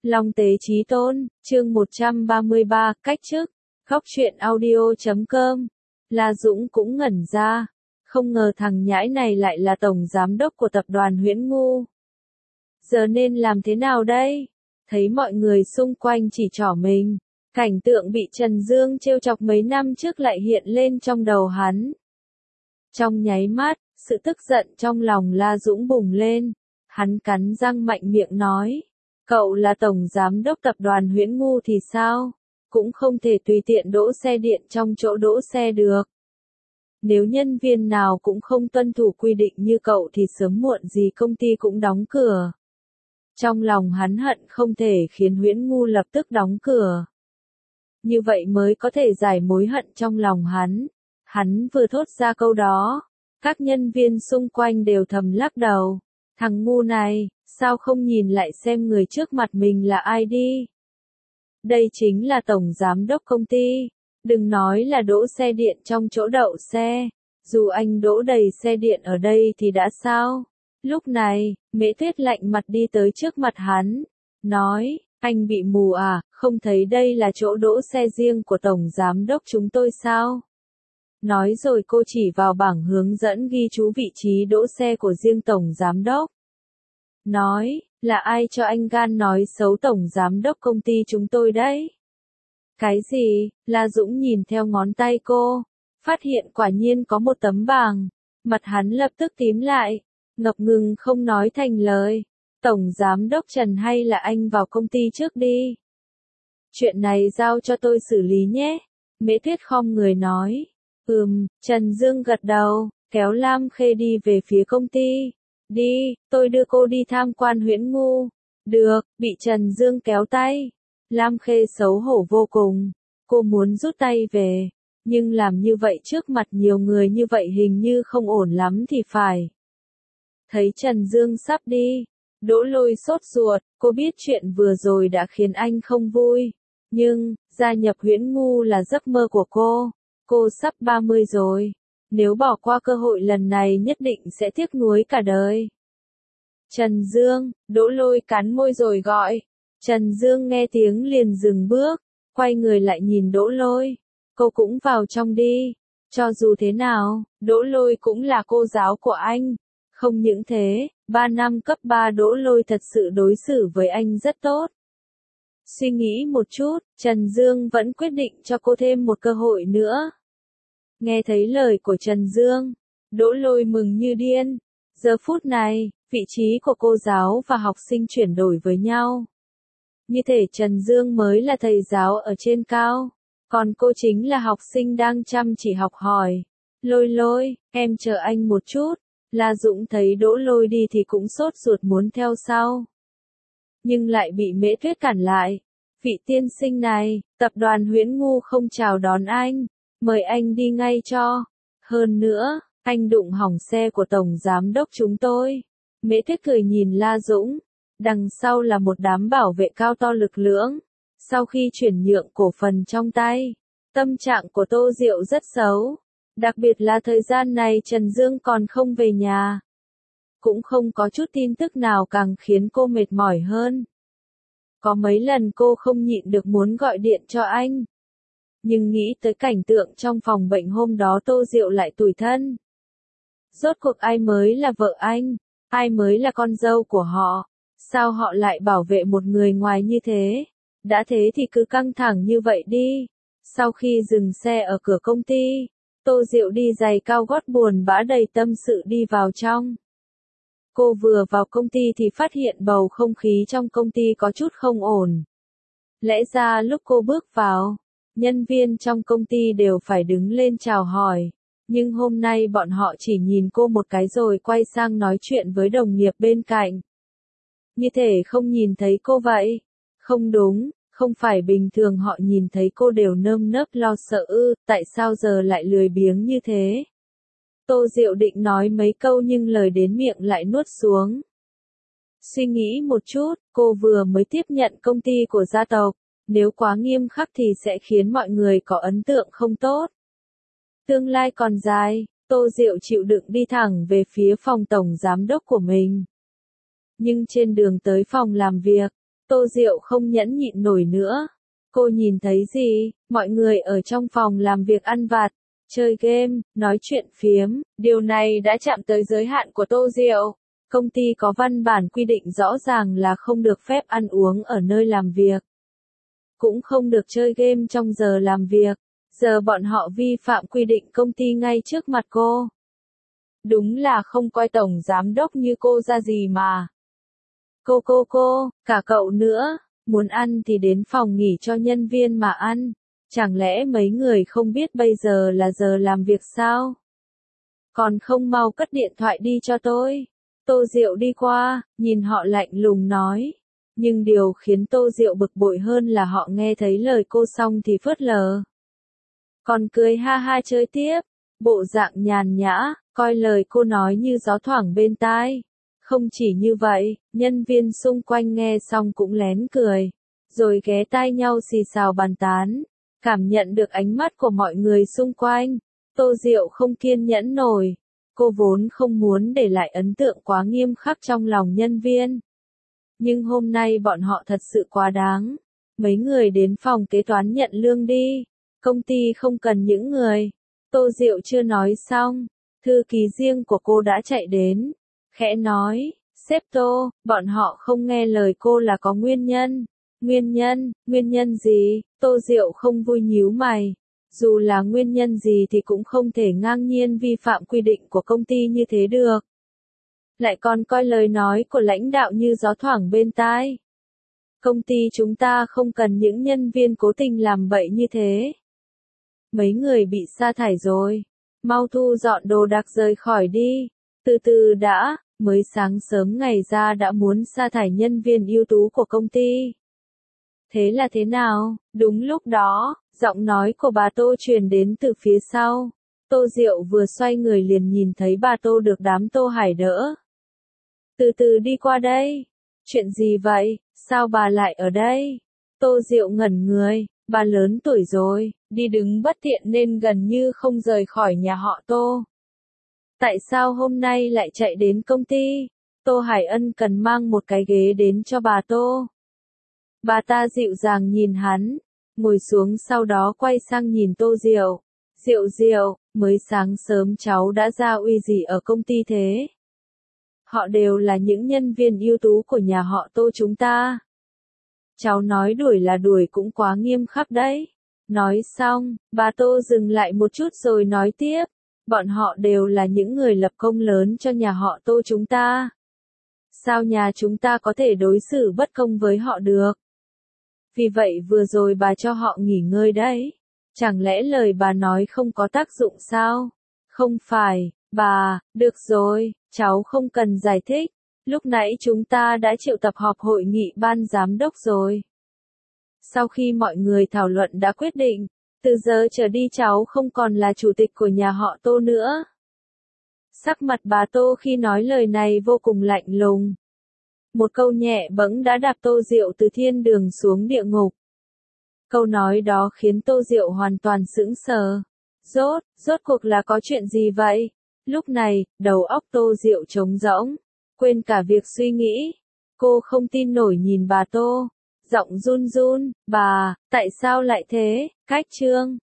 Long Tế Chí Tôn, chương 133, cách chức. Góc truyện audio.com. La Dũng cũng ngẩn ra. Không ngờ thằng nhãi này lại là tổng giám đốc của tập đoàn Huyễn Ngu. Giờ nên làm thế nào đây? Thấy mọi người xung quanh chỉ trỏ mình. Cảnh tượng bị Trần Dương trêu chọc mấy năm trước lại hiện lên trong đầu hắn. Trong nháy mắt, sự tức giận trong lòng La Dũng bùng lên. Hắn cắn răng mạnh miệng nói. Cậu là tổng giám đốc tập đoàn Huyễn Ngu thì sao? Cũng không thể tùy tiện đỗ xe điện trong chỗ đỗ xe được. Nếu nhân viên nào cũng không tuân thủ quy định như cậu thì sớm muộn gì công ty cũng đóng cửa. Trong lòng hắn hận không thể khiến Huyễn Ngu lập tức đóng cửa. Như vậy mới có thể giải mối hận trong lòng hắn. Hắn vừa thốt ra câu đó, các nhân viên xung quanh đều thầm lắc đầu. Thằng ngu này, sao không nhìn lại xem người trước mặt mình là ai đi? Đây chính là tổng giám đốc công ty. Đừng nói là đỗ xe điện trong chỗ đậu xe. Dù anh đỗ đầy xe điện ở đây thì đã sao? Lúc này, Mễ Tuyết lạnh mặt đi tới trước mặt hắn. Nói, anh bị mù à, không thấy đây là chỗ đỗ xe riêng của tổng giám đốc chúng tôi sao? Nói rồi cô chỉ vào bảng hướng dẫn ghi chú vị trí đỗ xe của riêng tổng giám đốc. Nói, là ai cho anh gan nói xấu tổng giám đốc công ty chúng tôi đấy? Cái gì? La Dũng nhìn theo ngón tay cô, phát hiện quả nhiên có một tấm bảng. Mặt hắn lập tức tím lại, ngập ngừng không nói thành lời. Tổng giám đốc Trần hay là anh vào công ty trước đi. Chuyện này giao cho tôi xử lý nhé. Mễ Tuyết khom người nói. Trần Dương gật đầu, kéo Lam Khê đi về phía công ty. Đi, tôi đưa cô đi tham quan Huyễn Ngu. Được, bị Trần Dương kéo tay. Lam Khê xấu hổ vô cùng. Cô muốn rút tay về. Nhưng làm như vậy trước mặt nhiều người như vậy hình như không ổn lắm thì phải. Thấy Trần Dương sắp đi. Đỗ Lôi sốt ruột, cô biết chuyện vừa rồi đã khiến anh không vui. Nhưng, gia nhập Huyễn Ngu là giấc mơ của cô. Cô sắp 30 rồi. Nếu bỏ qua cơ hội lần này nhất định sẽ tiếc nuối cả đời. Trần Dương, Đỗ Lôi cắn môi rồi gọi. Trần Dương nghe tiếng liền dừng bước, quay người lại nhìn Đỗ Lôi. Cô cũng vào trong đi. Cho dù thế nào, Đỗ Lôi cũng là cô giáo của anh. Không những thế, 3 năm cấp 3 Đỗ Lôi thật sự đối xử với anh rất tốt. Suy nghĩ một chút, Trần Dương vẫn quyết định cho cô thêm một cơ hội nữa. Nghe thấy lời của Trần Dương, Đỗ Lôi mừng như điên. Giờ phút này, vị trí của cô giáo và học sinh chuyển đổi với nhau. Như thể Trần Dương mới là thầy giáo ở trên cao, còn cô chính là học sinh đang chăm chỉ học hỏi. Lôi Lôi, em chờ anh một chút. La Dũng thấy Đỗ Lôi đi thì cũng sốt ruột muốn theo sau. Nhưng lại bị Mễ Tuyết cản lại. Vị tiên sinh này, tập đoàn Huyễn Ngu không chào đón anh. Mời anh đi ngay cho. Hơn nữa, anh đụng hỏng xe của tổng giám đốc chúng tôi. Mễ Tuyết cười nhìn La Dũng. Đằng sau là một đám bảo vệ cao to lực lưỡng. Sau khi chuyển nhượng cổ phần trong tay, tâm trạng của Tô Diệu rất xấu. Đặc biệt là thời gian này Trần Dương còn không về nhà. Cũng không có chút tin tức nào càng khiến cô mệt mỏi hơn. Có mấy lần cô không nhịn được muốn gọi điện cho anh. Nhưng nghĩ tới cảnh tượng trong phòng bệnh hôm đó Tô Diệu lại tủi thân. Rốt cuộc ai mới là vợ anh? Ai mới là con dâu của họ? Sao họ lại bảo vệ một người ngoài như thế? Đã thế thì cứ căng thẳng như vậy đi. Sau khi dừng xe ở cửa công ty, Tô Diệu đi giày cao gót buồn bã đầy tâm sự đi vào trong. Cô vừa vào công ty thì phát hiện bầu không khí trong công ty có chút không ổn. Lẽ ra lúc cô bước vào, nhân viên trong công ty đều phải đứng lên chào hỏi. Nhưng hôm nay bọn họ chỉ nhìn cô một cái rồi quay sang nói chuyện với đồng nghiệp bên cạnh. Như thể không nhìn thấy cô vậy. Không đúng, không phải bình thường họ nhìn thấy cô đều nơm nớp lo sợ tại sao giờ lại lười biếng như thế? Tô Diệu định nói mấy câu nhưng lời đến miệng lại nuốt xuống. Suy nghĩ một chút, cô vừa mới tiếp nhận công ty của gia tộc, nếu quá nghiêm khắc thì sẽ khiến mọi người có ấn tượng không tốt. Tương lai còn dài, Tô Diệu chịu đựng đi thẳng về phía phòng tổng giám đốc của mình. Nhưng trên đường tới phòng làm việc, Tô Diệu không nhẫn nhịn nổi nữa. Cô nhìn thấy gì? Mọi người ở trong phòng làm việc ăn vặt, chơi game, nói chuyện phiếm, điều này đã chạm tới giới hạn của Tô Diệu. Công ty có văn bản quy định rõ ràng là không được phép ăn uống ở nơi làm việc. Cũng không được chơi game trong giờ làm việc. Giờ bọn họ vi phạm quy định công ty ngay trước mặt cô. Đúng là không coi tổng giám đốc như cô ra gì mà. Cô, cả cậu nữa, muốn ăn thì đến phòng nghỉ cho nhân viên mà ăn. Chẳng lẽ mấy người không biết bây giờ là giờ làm việc sao? Còn không mau cất điện thoại đi cho tôi. Tô Diệu đi qua, nhìn họ lạnh lùng nói. Nhưng điều khiến Tô Diệu bực bội hơn là họ nghe thấy lời cô xong thì phớt lờ. Còn cười ha ha chơi tiếp, bộ dạng nhàn nhã, coi lời cô nói như gió thoảng bên tai. Không chỉ như vậy, nhân viên xung quanh nghe xong cũng lén cười, rồi ghé tai nhau xì xào bàn tán, cảm nhận được ánh mắt của mọi người xung quanh. Tô Diệu không kiên nhẫn nổi, cô vốn không muốn để lại ấn tượng quá nghiêm khắc trong lòng nhân viên. Nhưng hôm nay bọn họ thật sự quá đáng. Mấy người đến phòng kế toán nhận lương đi, công ty không cần những người. Tô Diệu chưa nói xong, thư ký riêng của cô đã chạy đến, khẽ nói, sếp Tô, bọn họ không nghe lời cô là có nguyên nhân. Nguyên nhân gì? Tô Diệu không vui nhíu mày. Dù là nguyên nhân gì thì cũng không thể ngang nhiên vi phạm quy định của công ty như thế được. Lại còn coi lời nói của lãnh đạo như gió thoảng bên tai. Công ty chúng ta không cần những nhân viên cố tình làm bậy như thế. Mấy người bị sa thải rồi. Mau thu dọn đồ đạc rời khỏi đi. Từ từ đã, mới sáng sớm ngày ra đã muốn sa thải nhân viên ưu tú của công ty. Thế là thế nào? Đúng lúc đó, giọng nói của bà Tô truyền đến từ phía sau. Tô Diệu vừa xoay người liền nhìn thấy bà Tô được đám Tô Hải đỡ. Từ từ đi qua đây. Chuyện gì vậy? Sao bà lại ở đây? Tô Diệu ngẩn người, bà lớn tuổi rồi, đi đứng bất tiện nên gần như không rời khỏi nhà họ Tô. Tại sao hôm nay lại chạy đến công ty? Tô Hải Ân cần mang một cái ghế đến cho bà Tô. Bà ta dịu dàng nhìn hắn, ngồi xuống sau đó quay sang nhìn Tô Diệu. Diệu, mới sáng sớm cháu đã ra uy gì ở công ty thế? Họ đều là những nhân viên ưu tú của nhà họ Tô chúng ta. Cháu nói đuổi là đuổi cũng quá nghiêm khắc đấy. Nói xong, bà Tô dừng lại một chút rồi nói tiếp. Bọn họ đều là những người lập công lớn cho nhà họ Tô chúng ta. Sao nhà chúng ta có thể đối xử bất công với họ được? Vì vậy vừa rồi bà cho họ nghỉ ngơi đấy. Chẳng lẽ lời bà nói không có tác dụng sao? Không phải, bà, được rồi, cháu không cần giải thích. Lúc nãy chúng ta đã triệu tập họp hội nghị ban giám đốc rồi. Sau khi mọi người thảo luận đã quyết định, từ giờ trở đi cháu không còn là chủ tịch của nhà họ Tô nữa. Sắc mặt bà Tô khi nói lời này vô cùng lạnh lùng. Một câu nhẹ bẫng đã đạp Tô Diệu từ thiên đường xuống địa ngục. Câu nói đó khiến Tô Diệu hoàn toàn sững sờ. Rốt cuộc là có chuyện gì vậy? Lúc này, đầu óc Tô Diệu trống rỗng, quên cả việc suy nghĩ. Cô không tin nổi nhìn bà Tô, giọng run run, bà, tại sao lại thế? Cách chương